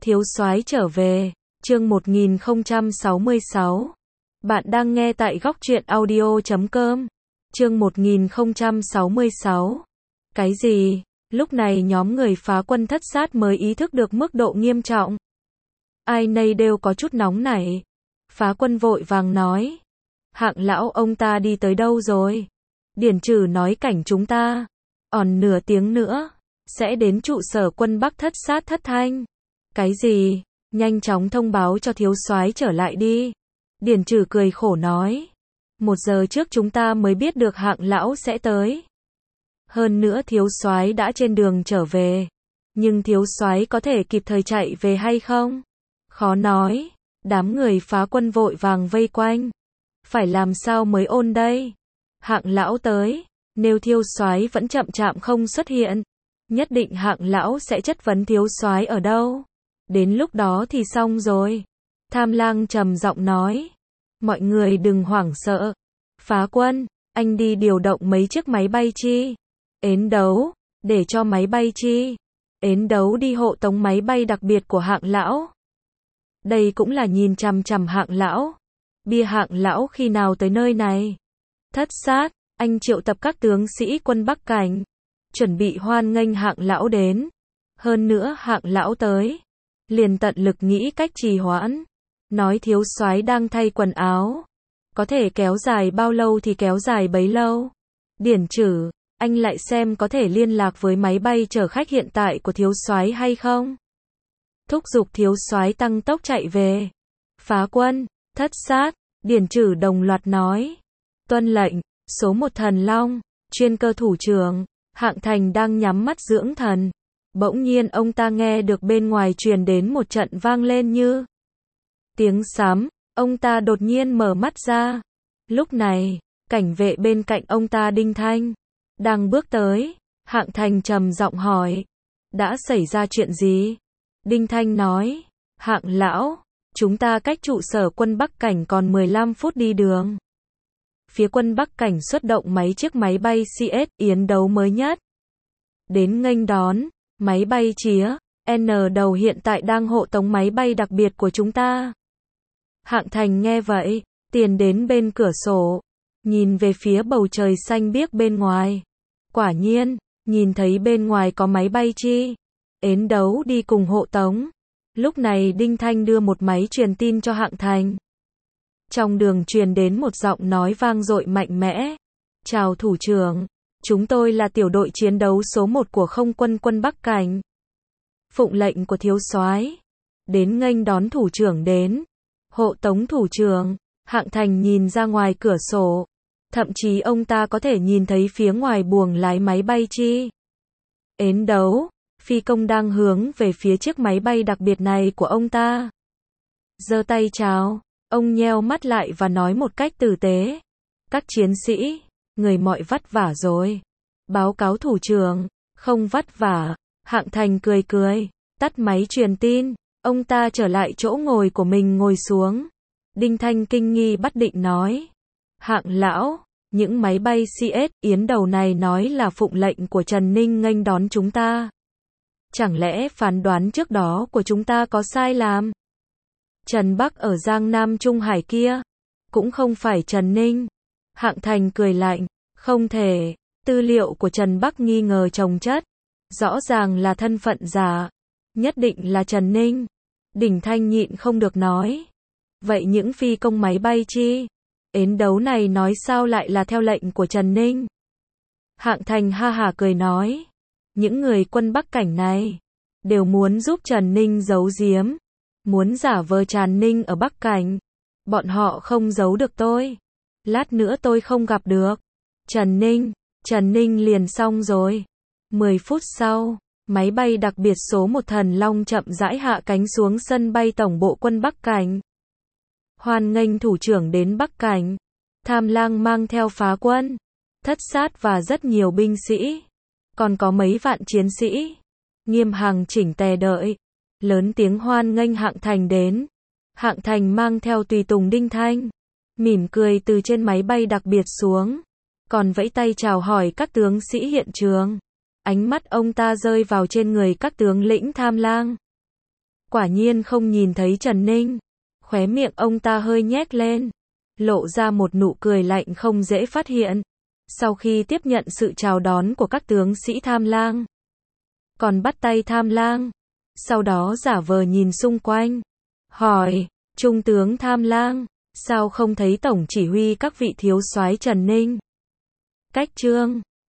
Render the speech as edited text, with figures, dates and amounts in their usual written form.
Thiếu soái trở về, chương 1066. Bạn đang nghe tại góc truyện audio.com. Chương 1066. Cái gì? Lúc này nhóm người phá quân thất sát mới ý thức được mức độ nghiêm trọng. Ai nấy đều có chút nóng nảy. Phá quân vội vàng nói. Hạng lão ông ta đi tới đâu rồi? Điển Trừ nói cảnh chúng ta. Còn nửa tiếng nữa, sẽ đến trụ sở quân Bắc thất sát thất thanh. Cái gì? Nhanh chóng thông báo cho thiếu soái trở lại đi. Điển Trừ cười khổ nói. 1 giờ trước chúng ta mới biết được Hạng lão sẽ tới. Hơn nữa thiếu soái đã trên đường trở về. Nhưng thiếu soái có thể kịp thời chạy về hay không? Khó nói. Đám người phá quân vội vàng vây quanh. Phải làm sao mới ôn đây? Hạng lão tới. Nếu thiếu soái vẫn chậm chạp không xuất hiện, nhất định Hạng lão sẽ chất vấn thiếu soái ở đâu. Đến lúc đó thì xong rồi. Tham Lang trầm giọng nói. Mọi người đừng hoảng sợ. Phá quân, anh đi điều động mấy chiếc máy bay chi? Ến đấu, để cho máy bay chi? Ến đấu đi hộ tống máy bay đặc biệt của Hạng lão. Đây cũng là nhìn chằm chằm Hạng lão. Bia Hạng lão khi nào tới nơi này? Thất sát, anh triệu tập các tướng sĩ quân Bắc Cảnh, chuẩn bị hoan nghênh Hạng lão đến. Hơn nữa Hạng lão tới, liền tận lực nghĩ cách trì hoãn. Nói thiếu soái đang thay quần áo, có thể kéo dài bao lâu thì kéo dài bấy lâu. Điển Trừ, anh lại xem có thể liên lạc với máy bay chở khách hiện tại của thiếu soái hay không. Thúc giục thiếu soái tăng tốc chạy về. Phá quân, thất sát, Điển Trừ đồng loạt nói. Tuân lệnh. Số 1 Thần Long, chuyên cơ thủ trưởng. Hạng Thành đang nhắm mắt dưỡng thần. Bỗng nhiên ông ta nghe được bên ngoài truyền đến một trận vang lên như tiếng sấm. Ông ta đột nhiên mở mắt ra. Lúc này, cảnh vệ bên cạnh ông ta Đinh Thanh đang bước tới. Hạng Thành trầm giọng hỏi. Đã xảy ra chuyện gì? Đinh Thanh nói. Hạng lão, chúng ta cách trụ sở quân Bắc Cảnh còn 15 phút đi đường. Phía quân Bắc Cảnh xuất động mấy chiếc máy bay CS Yến đấu mới nhất. Đến nghênh đón, máy bay chía N đầu hiện tại đang hộ tống máy bay đặc biệt của chúng ta. Hạng Thành nghe vậy, tiến đến bên cửa sổ, nhìn về phía bầu trời xanh biếc bên ngoài. Quả nhiên, nhìn thấy bên ngoài có máy bay chi Yến đấu đi cùng hộ tống. Lúc này Đinh Thanh đưa một máy truyền tin cho Hạng Thành. Trong đường truyền đến một giọng nói vang dội mạnh mẽ. Chào thủ trưởng, chúng tôi là tiểu đội chiến đấu số 1 của không quân quân Bắc Cảnh. Phụng lệnh của thiếu soái, đến nghênh đón thủ trưởng đến. Hộ tống thủ trưởng. Hạng Thành nhìn ra ngoài cửa sổ. Thậm chí ông ta có thể nhìn thấy phía ngoài buồng lái máy bay chi Yến đấu, phi công đang hướng về phía chiếc máy bay đặc biệt này của ông ta. Giơ tay chào. Ông nheo mắt lại và nói một cách tử tế. Các chiến sĩ, người mọi vất vả rồi. Báo cáo thủ trưởng, không vất vả. Hạng Thành cười cười, tắt máy truyền tin. Ông ta trở lại chỗ ngồi của mình ngồi xuống. Đinh Thanh kinh nghi bất định nói. Hạng lão, những máy bay CS Yến đầu này nói là phụng lệnh của Trần Ninh nghênh đón chúng ta. Chẳng lẽ phán đoán trước đó của chúng ta có sai lầm? Trần Bắc ở Giang Nam Trung Hải kia, cũng không phải Trần Ninh. Hạng Thành cười lạnh, không thể, tư liệu của Trần Bắc nghi ngờ chồng chất, rõ ràng là thân phận giả, nhất định là Trần Ninh. Đỉnh Thanh nhịn không được nói, vậy những phi công máy bay chi Yến đấu này nói sao lại là theo lệnh của Trần Ninh? Hạng Thành ha hả cười nói, những người quân Bắc Cảnh này đều muốn giúp Trần Ninh giấu giếm. Muốn giả vờ Trần Ninh ở Bắc Cảnh. Bọn họ không giấu được tôi. Lát nữa tôi không gặp được Trần Ninh liền xong rồi. 10 phút sau, máy bay đặc biệt số 1 Thần Long chậm rãi hạ cánh xuống sân bay tổng bộ quân Bắc Cảnh. Hoan nghênh thủ trưởng đến Bắc Cảnh. Tham Lang mang theo phá quân, thất sát và rất nhiều binh sĩ. Còn có mấy vạn chiến sĩ. Nghiêm hàng chỉnh tề đợi. Lớn tiếng hoan nghênh Hạng Thành đến. Hạng Thành mang theo tùy tùng Đinh Thanh, mỉm cười từ trên máy bay đặc biệt xuống, còn vẫy tay chào hỏi các tướng sĩ hiện trường. Ánh mắt ông ta rơi vào trên người các tướng lĩnh Tham Lang. Quả nhiên không nhìn thấy Trần Ninh. Khóe miệng ông ta hơi nhếch lên, lộ ra một nụ cười lạnh không dễ phát hiện. Sau khi tiếp nhận sự chào đón của các tướng sĩ Tham Lang, còn bắt tay Tham Lang, sau đó giả vờ nhìn xung quanh, hỏi, Trung tướng Tham Lang, sao không thấy tổng chỉ huy các vị thiếu soái Trần Ninh? Cách Trương